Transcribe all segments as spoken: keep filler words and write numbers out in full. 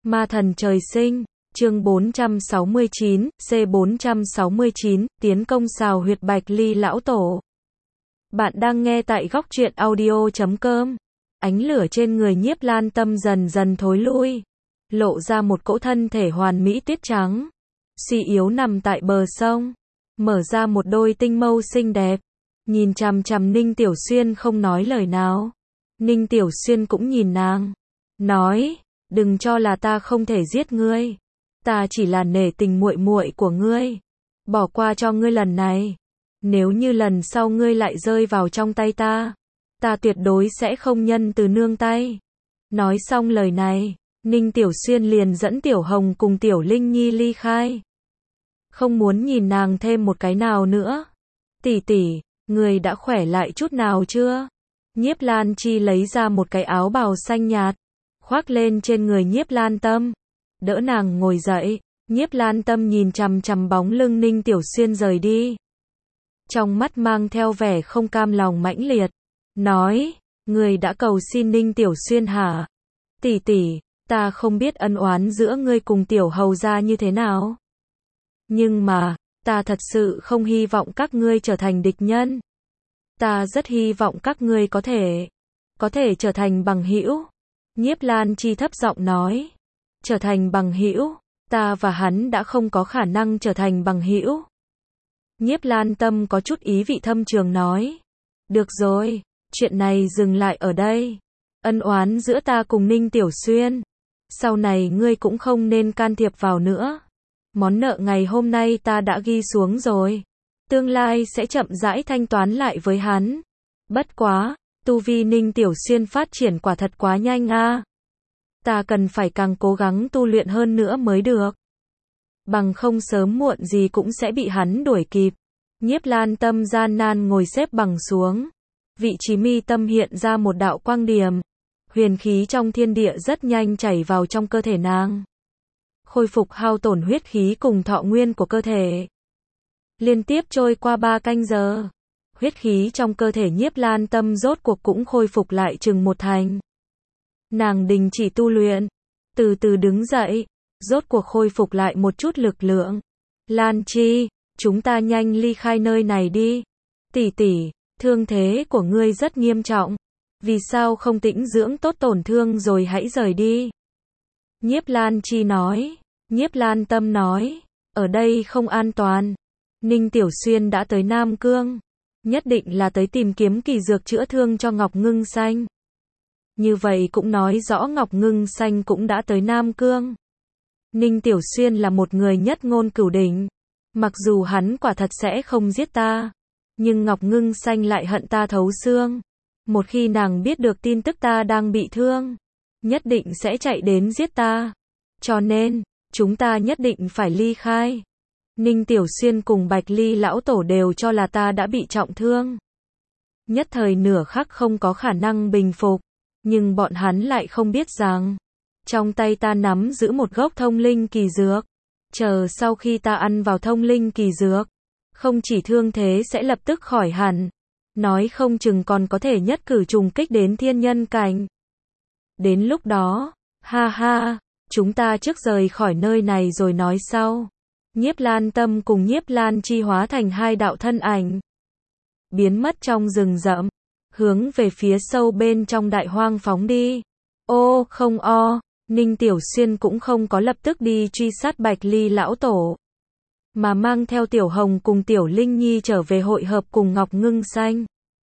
Ma thần trời sinh, chương bốn trăm sáu mươi chín, C bốn trăm sáu mươi chín, tiến công xào huyệt Bạch Ly lão tổ. Bạn đang nghe tại góc truyện audio chấm com. Ánh lửa trên người Nhiếp Lan Tâm dần dần thối lui, lộ ra một cỗ thân thể hoàn mỹ tuyết trắng, suy yếu nằm tại bờ sông, mở ra một đôi tinh mâu xinh đẹp, nhìn chằm chằm Ninh Tiểu Xuyên không nói lời nào. Ninh Tiểu Xuyên cũng nhìn nàng, nói, đừng cho là ta không thể giết ngươi, ta chỉ là nể tình muội muội của ngươi, bỏ qua cho ngươi lần này. Nếu như lần sau ngươi lại rơi vào trong tay ta, ta tuyệt đối sẽ không nhân từ nương tay. Nói xong lời này, Ninh Tiểu Xuyên liền dẫn Tiểu Hồng cùng Tiểu Linh Nhi ly khai. Không muốn nhìn nàng thêm một cái nào nữa. Tỷ tỷ, người đã khỏe lại chút nào chưa? Nhiếp Lan Chi lấy ra một cái áo bào xanh nhạt, khoác lên trên người Nhiếp Lan Tâm, đỡ nàng ngồi dậy. Nhiếp Lan Tâm nhìn chằm chằm bóng lưng Ninh Tiểu Xuyên rời đi, trong mắt mang theo vẻ không cam lòng mãnh liệt, nói, người đã cầu xin Ninh Tiểu Xuyên hả? Tỷ tỷ, ta không biết ân oán giữa ngươi cùng Tiểu hầu gia như thế nào, nhưng mà, ta thật sự không hy vọng các ngươi trở thành địch nhân. Ta rất hy vọng các ngươi có thể, có thể trở thành bằng hữu. Nhiếp Lan Chi thấp giọng nói, trở thành bằng hữu, ta và hắn đã không có khả năng trở thành bằng hữu. Nhiếp Lan Tâm có chút ý vị thâm trường nói, được rồi, chuyện này dừng lại ở đây. Ân oán giữa ta cùng Ninh Tiểu Xuyên, sau này ngươi cũng không nên can thiệp vào nữa. Món nợ ngày hôm nay ta đã ghi xuống rồi, tương lai sẽ chậm rãi thanh toán lại với hắn. Bất quá, tu vi Ninh Tiểu Xuyên phát triển quả thật quá nhanh a. Ta cần phải càng cố gắng tu luyện hơn nữa mới được, bằng không sớm muộn gì cũng sẽ bị hắn đuổi kịp. Nhiếp Lan Tâm gian nan ngồi xếp bằng xuống, vị trí mi tâm hiện ra một đạo quang điểm, huyền khí trong thiên địa rất nhanh chảy vào trong cơ thể nàng, khôi phục hao tổn huyết khí cùng thọ nguyên của cơ thể. Liên tiếp trôi qua ba canh giờ, huyết khí trong cơ thể Nhiếp Lan Tâm rốt cuộc cũng khôi phục lại chừng một thành. Nàng đình chỉ tu luyện, từ từ đứng dậy, rốt cuộc khôi phục lại một chút lực lượng. Lan Chi, chúng ta nhanh ly khai nơi này đi. Tỷ tỷ, thương thế của ngươi rất nghiêm trọng, vì sao không tĩnh dưỡng tốt tổn thương rồi hãy rời đi? Nhiếp Lan Chi nói. Nhiếp Lan Tâm nói, ở đây không an toàn. Ninh Tiểu Xuyên đã tới Nam Cương, nhất định là tới tìm kiếm kỳ dược chữa thương cho Ngọc Ngưng Xanh. Như vậy cũng nói rõ Ngọc Ngưng Xanh cũng đã tới Nam Cương. Ninh Tiểu Xuyên là một người nhất ngôn cửu đỉnh, mặc dù hắn quả thật sẽ không giết ta, nhưng Ngọc Ngưng Xanh lại hận ta thấu xương. Một khi nàng biết được tin tức ta đang bị thương, nhất định sẽ chạy đến giết ta. Cho nên, chúng ta nhất định phải ly khai. Ninh Tiểu Xuyên cùng Bạch Ly lão tổ đều cho là ta đã bị trọng thương, nhất thời nửa khắc không có khả năng bình phục, nhưng bọn hắn lại không biết rằng, trong tay ta nắm giữ một gốc thông linh kỳ dược, chờ sau khi ta ăn vào thông linh kỳ dược, không chỉ thương thế sẽ lập tức khỏi hẳn, nói không chừng còn có thể nhất cử trùng kích đến thiên nhân cảnh. Đến lúc đó, ha ha, chúng ta trước rời khỏi nơi này rồi nói sau. Nhiếp Lan Tâm cùng Nhiếp Lan Chi hóa thành hai đạo thân ảnh, biến mất trong rừng rậm, hướng về phía sâu bên trong đại hoang phóng đi. Ô, không o, Ninh Tiểu Xuyên cũng không có lập tức đi truy sát Bạch Ly lão tổ, mà mang theo Tiểu Hồng cùng Tiểu Linh Nhi trở về hội hợp cùng Ngọc Ngưng Xanh.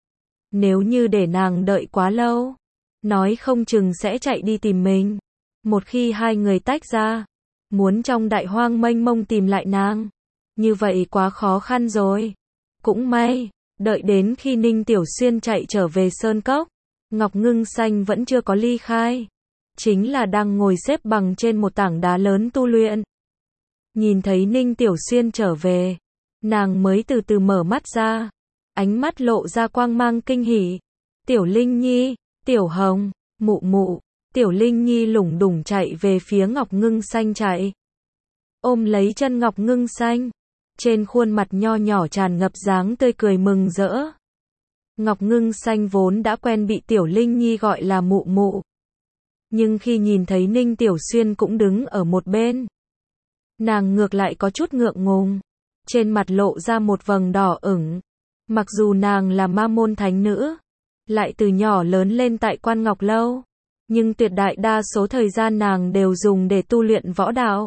Nếu như để nàng đợi quá lâu, nói không chừng sẽ chạy đi tìm mình. Một khi hai người tách ra, muốn trong đại hoang mênh mông tìm lại nàng, như vậy quá khó khăn rồi. Cũng may, đợi đến khi Ninh Tiểu Xuyên chạy trở về Sơn Cốc, Ngọc Ngưng Xanh vẫn chưa có ly khai, chính là đang ngồi xếp bằng trên một tảng đá lớn tu luyện. Nhìn thấy Ninh Tiểu Xuyên trở về, nàng mới từ từ mở mắt ra, ánh mắt lộ ra quang mang kinh hỉ. Tiểu Linh Nhi, Tiểu Hồng, mụ mụ. Tiểu Linh Nhi lủng đủng chạy về phía Ngọc Ngưng Xanh chạy, ôm lấy chân Ngọc Ngưng Xanh, trên khuôn mặt nho nhỏ tràn ngập dáng tươi cười mừng rỡ. Ngọc Ngưng Xanh vốn đã quen bị Tiểu Linh Nhi gọi là mụ mụ, Nhưng khi nhìn thấy Ninh Tiểu Xuyên cũng đứng ở một bên, nàng ngược lại có chút ngượng ngùng, trên mặt lộ ra một vầng đỏ ửng. Mặc dù nàng là ma môn thánh nữ, lại từ nhỏ lớn lên tại Quan Ngọc Lâu, nhưng tuyệt đại đa số thời gian nàng đều dùng để tu luyện võ đạo.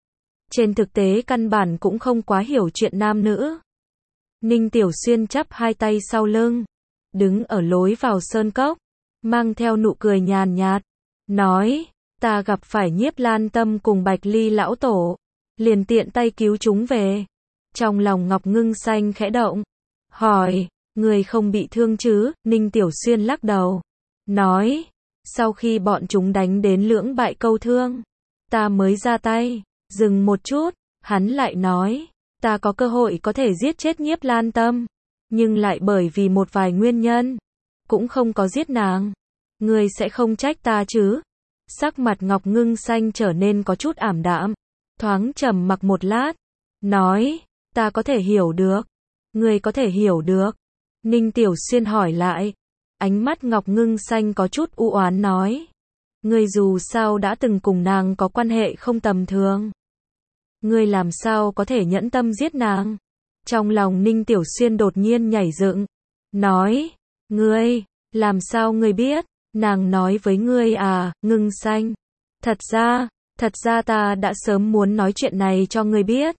Trên thực tế căn bản cũng không quá hiểu chuyện nam nữ. Ninh Tiểu Xuyên chắp hai tay sau lưng, đứng ở lối vào sơn cốc, mang theo nụ cười nhàn nhạt, nói, ta gặp phải Nhiếp Lan Tâm cùng Bạch Ly lão tổ, liền tiện tay cứu chúng về. Trong lòng Ngọc Ngưng Xanh khẽ động, hỏi, người không bị thương chứ? Ninh Tiểu Xuyên lắc đầu, nói, sau khi bọn chúng đánh đến lưỡng bại câu thương, ta mới ra tay. Dừng một chút, hắn lại nói, ta có cơ hội có thể giết chết Nhiếp Lan Tâm, nhưng lại bởi vì một vài nguyên nhân, cũng không có giết nàng. Ngươi sẽ không trách ta chứ? Sắc mặt Ngọc Ngưng Xanh trở nên có chút ảm đạm, thoáng trầm mặc một lát, nói, ta có thể hiểu được. Ngươi có thể hiểu được. Ninh Tiểu Xuyên hỏi lại, ánh mắt Ngọc Ngưng Xanh có chút u oán nói, ngươi dù sao đã từng cùng nàng có quan hệ không tầm thường, ngươi làm sao có thể nhẫn tâm giết nàng? Trong lòng Ninh Tiểu Xuyên đột nhiên nhảy dựng, nói, ngươi, làm sao ngươi biết? Nàng nói với ngươi à? Ngưng Xanh, thật ra, thật ra ta đã sớm muốn nói chuyện này cho ngươi biết.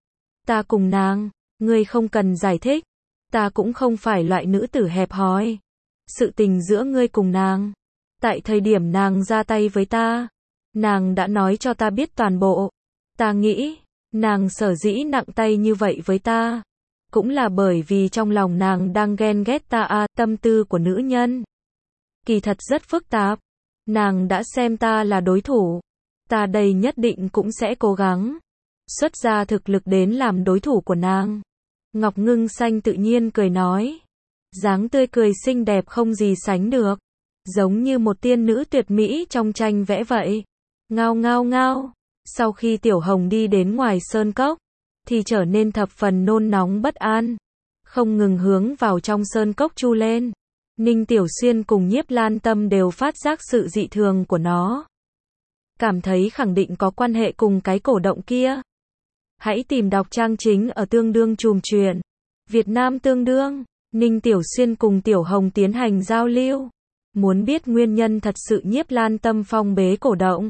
Ta cùng nàng, ngươi không cần giải thích, ta cũng không phải loại nữ tử hẹp hòi. Sự tình giữa ngươi cùng nàng, tại thời điểm nàng ra tay với ta, nàng đã nói cho ta biết toàn bộ. Ta nghĩ, nàng sở dĩ nặng tay như vậy với ta, cũng là bởi vì trong lòng nàng đang ghen ghét ta à. Tâm tư của nữ nhân kỳ thật rất phức tạp. Nàng đã xem ta là đối thủ, ta đây nhất định cũng sẽ cố gắng xuất ra thực lực đến làm đối thủ của nàng. Ngọc Ngưng Xanh tự nhiên cười nói, dáng tươi cười xinh đẹp không gì sánh được, giống như một tiên nữ tuyệt mỹ trong tranh vẽ vậy. Ngao ngao ngao. Sau khi Tiểu Hồng đi đến ngoài sơn cốc, thì trở nên thập phần nôn nóng bất an, không ngừng hướng vào trong sơn cốc chu lên. Ninh Tiểu Xuyên cùng Nhiếp Lan Tâm đều phát giác sự dị thường của nó, cảm thấy khẳng định có quan hệ cùng cái cổ động kia. Hãy tìm đọc trang chính ở Tương đương Trùm Truyện Việt Nam Tương đương. Ninh Tiểu Xuyên cùng Tiểu Hồng tiến hành giao lưu, muốn biết nguyên nhân thật sự Nhiếp Lan Tâm phong bế cổ động.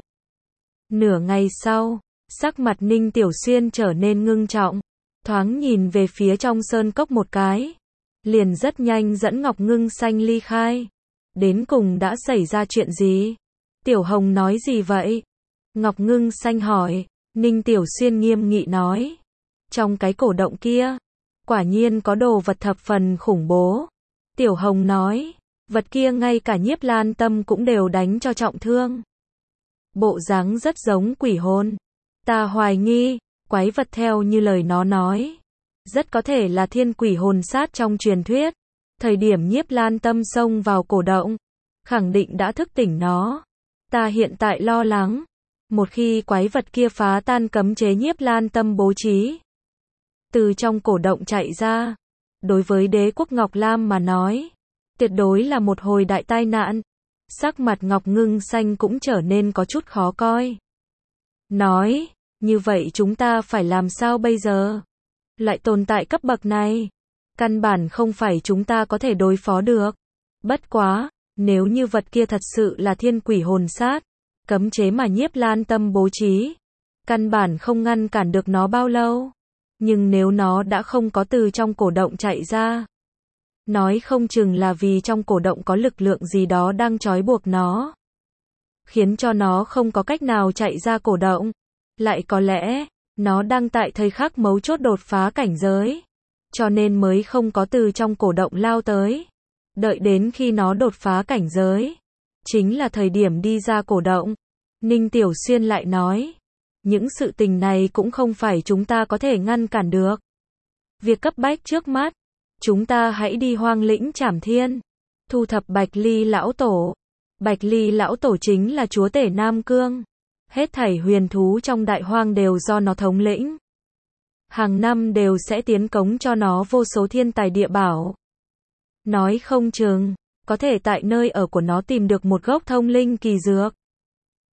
Nửa ngày sau, sắc mặt Ninh Tiểu Xuyên trở nên ngưng trọng, thoáng nhìn về phía trong sơn cốc một cái, liền rất nhanh dẫn Ngọc Ngưng Xanh ly khai. Đến cùng đã xảy ra chuyện gì? Tiểu Hồng nói gì vậy? Ngọc Ngưng Xanh hỏi. Ninh Tiểu Xuyên nghiêm nghị nói, trong cái cổ động kia, quả nhiên có đồ vật thập phần khủng bố. Tiểu Hồng nói, vật kia ngay cả Nhiếp Lan Tâm cũng đều đánh cho trọng thương. Bộ dáng rất giống quỷ hồn. Ta hoài nghi, quái vật theo như lời nó nói, rất có thể là thiên quỷ hồn sát trong truyền thuyết. Thời điểm Nhiếp Lan Tâm xông vào cổ động, khẳng định đã thức tỉnh nó. Ta hiện tại lo lắng, một khi quái vật kia phá tan cấm chế Nhiếp Lan Tâm bố trí, từ trong cổ động chạy ra, đối với đế quốc Ngọc Lam mà nói, tuyệt đối là một hồi đại tai nạn. Sắc mặt Ngọc Ngưng Xanh cũng trở nên có chút khó coi. Nói, như vậy chúng ta phải làm sao bây giờ? Lại tồn tại cấp bậc này, căn bản không phải chúng ta có thể đối phó được. Bất quá, nếu như vật kia thật sự là thiên quỷ hồn sát, cấm chế mà Nhiếp Lan Tâm bố trí, căn bản không ngăn cản được nó bao lâu. Nhưng nếu nó đã không có từ trong cổ động chạy ra, nói không chừng là vì trong cổ động có lực lượng gì đó đang trói buộc nó, khiến cho nó không có cách nào chạy ra cổ động. Lại có lẽ, nó đang tại thời khắc mấu chốt đột phá cảnh giới, cho nên mới không có từ trong cổ động lao tới. Đợi đến khi nó đột phá cảnh giới, chính là thời điểm đi ra cổ động. Ninh Tiểu Xuyên lại nói, những sự tình này cũng không phải chúng ta có thể ngăn cản được. Việc cấp bách trước mắt, chúng ta hãy đi Hoang Lĩnh Trảm Thiên, thu thập Bạch Ly lão tổ. Bạch Ly lão tổ chính là chúa tể Nam Cương. Hết thảy huyền thú trong đại hoang đều do nó thống lĩnh. Hàng năm đều sẽ tiến cống cho nó vô số thiên tài địa bảo. Nói không chừng, có thể tại nơi ở của nó tìm được một gốc thông linh kỳ dược.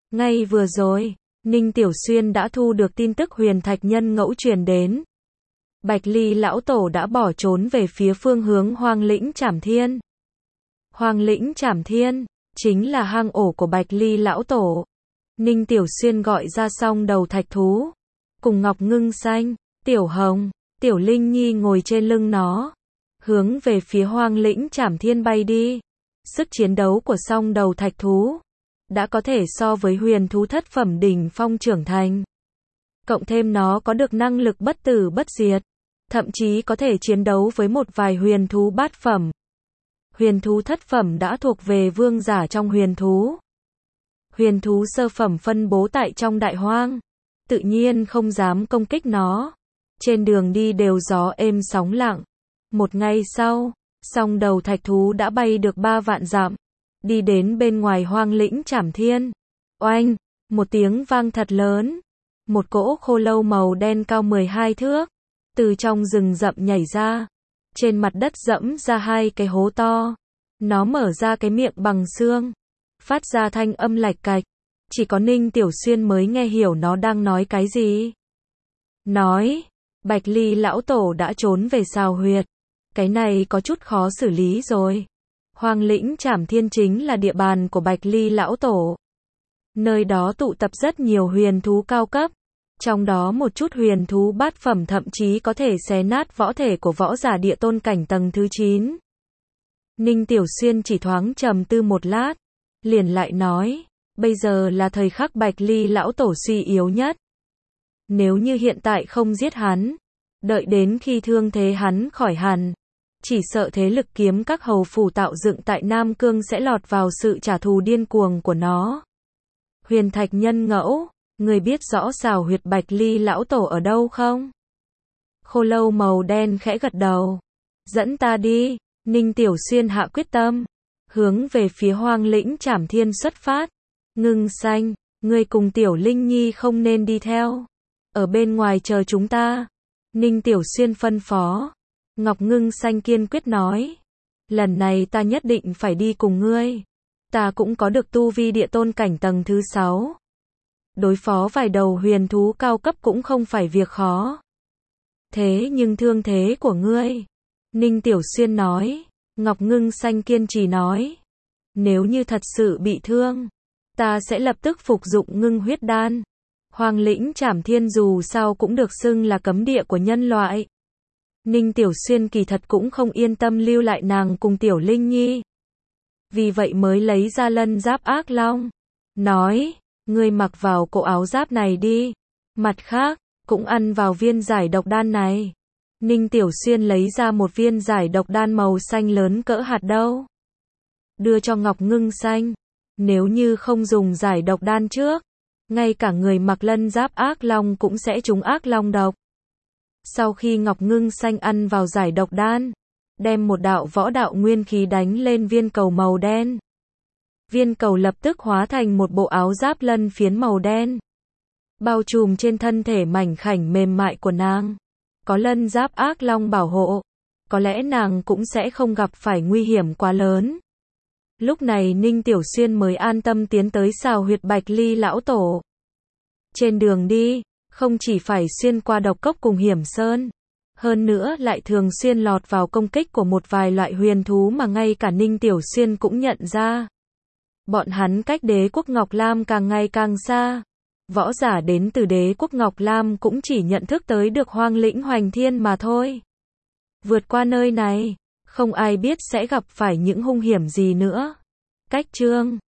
Ngay vừa rồi, Ninh Tiểu Xuyên đã thu được tin tức huyền thạch nhân ngẫu truyền đến. Bạch Ly lão tổ đã bỏ trốn về phía phương hướng Hoang Lĩnh Trảm Thiên. Hoang Lĩnh Trảm Thiên chính là hang ổ của Bạch Ly lão tổ. Ninh Tiểu Xuyên gọi ra Song Đầu Thạch Thú, cùng Ngọc Ngưng Xanh, Tiểu Hồng, Tiểu Linh Nhi ngồi trên lưng nó, hướng về phía Hoang Lĩnh Trảm Thiên bay đi. Sức chiến đấu của Song Đầu Thạch Thú đã có thể so với huyền thú thất phẩm đỉnh phong trưởng thành. Cộng thêm nó có được năng lực bất tử bất diệt, thậm chí có thể chiến đấu với một vài huyền thú bát phẩm. Huyền thú thất phẩm đã thuộc về vương giả trong huyền thú. Huyền thú sơ phẩm phân bố tại trong đại hoang, tự nhiên không dám công kích nó. Trên đường đi đều gió êm sóng lặng. Một ngày sau, Song Đầu Thạch Thú đã bay được ba vạn dặm, đi đến bên ngoài Hoang Lĩnh Trảm Thiên. Oanh, một tiếng vang thật lớn, một cỗ khô lâu màu đen cao mười hai thước, từ trong rừng rậm nhảy ra, trên mặt đất dẫm ra hai cái hố to. Nó mở ra cái miệng bằng xương, phát ra thanh âm lạch cạch, chỉ có Ninh Tiểu Xuyên mới nghe hiểu nó đang nói cái gì. Nói, Bạch Ly lão tổ đã trốn về Sào Huyệt. Cái này có chút khó xử lý rồi. Hoang Lĩnh Trảm Thiên chính là địa bàn của Bạch Ly lão tổ. Nơi đó tụ tập rất nhiều huyền thú cao cấp, trong đó một chút huyền thú bát phẩm thậm chí có thể xé nát võ thể của võ giả địa tôn cảnh tầng thứ chín. Ninh Tiểu Xuyên chỉ thoáng trầm tư một lát, liền lại nói, bây giờ là thời khắc Bạch Ly lão tổ suy yếu nhất. Nếu như hiện tại không giết hắn, đợi đến khi thương thế hắn khỏi hẳn, chỉ sợ thế lực kiếm các hầu phủ tạo dựng tại Nam Cương sẽ lọt vào sự trả thù điên cuồng của nó. Huyền thạch nhân ngẫu, người biết rõ Sào Huyệt Bạch Ly lão tổ ở đâu không? Khô lâu màu đen khẽ gật đầu. Dẫn ta đi. Ninh Tiểu Xuyên hạ quyết tâm, hướng về phía Hoang Lĩnh Trảm Thiên xuất phát. Ngưng Xanh, ngươi cùng Tiểu Linh Nhi không nên đi theo, ở bên ngoài chờ chúng ta. Ninh Tiểu Xuyên phân phó. Ngọc Ngưng Xanh kiên quyết nói, lần này ta nhất định phải đi cùng ngươi. Ta cũng có được tu vi địa tôn cảnh tầng thứ sáu. Đối phó vài đầu huyền thú cao cấp cũng không phải việc khó. Thế nhưng thương thế của ngươi, Ninh Tiểu Xuyên nói. Ngọc Ngưng Xanh kiên trì nói, nếu như thật sự bị thương, ta sẽ lập tức phục dụng ngưng huyết đan. Hoang Lĩnh Trảm Thiên dù sao cũng được xưng là cấm địa của nhân loại. Ninh Tiểu Xuyên kỳ thật cũng không yên tâm lưu lại nàng cùng Tiểu Linh Nhi. Vì vậy mới lấy ra lân giáp ác long. Nói, ngươi mặc vào cổ áo giáp này đi. Mặt khác, cũng ăn vào viên giải độc đan này. Ninh Tiểu Xuyên lấy ra một viên giải độc đan màu xanh lớn cỡ hạt đậu, đưa cho Ngọc Ngưng Xanh. Nếu như không dùng giải độc đan trước, ngay cả người mặc lân giáp ác long cũng sẽ trúng ác long độc. Sau khi Ngọc Ngưng Xanh ăn vào giải độc đan, đem một đạo võ đạo nguyên khí đánh lên viên cầu màu đen. Viên cầu lập tức hóa thành một bộ áo giáp lân phiến màu đen, bao trùm trên thân thể mảnh khảnh mềm mại của nàng. Có lân giáp ác long bảo hộ, có lẽ nàng cũng sẽ không gặp phải nguy hiểm quá lớn. Lúc này Ninh Tiểu Xuyên mới an tâm tiến tới Sào Huyệt Bạch Ly lão tổ. Trên đường đi, không chỉ phải xuyên qua độc cốc cùng hiểm sơn, hơn nữa lại thường xuyên lọt vào công kích của một vài loại huyền thú mà ngay cả Ninh Tiểu Xuyên cũng nhận ra. Bọn hắn cách đế quốc Ngọc Lam càng ngày càng xa. Võ giả đến từ đế quốc Ngọc Lam cũng chỉ nhận thức tới được Hoang Lĩnh Hoành Thiên mà thôi. Vượt qua nơi này, không ai biết sẽ gặp phải những hung hiểm gì nữa. Cách chương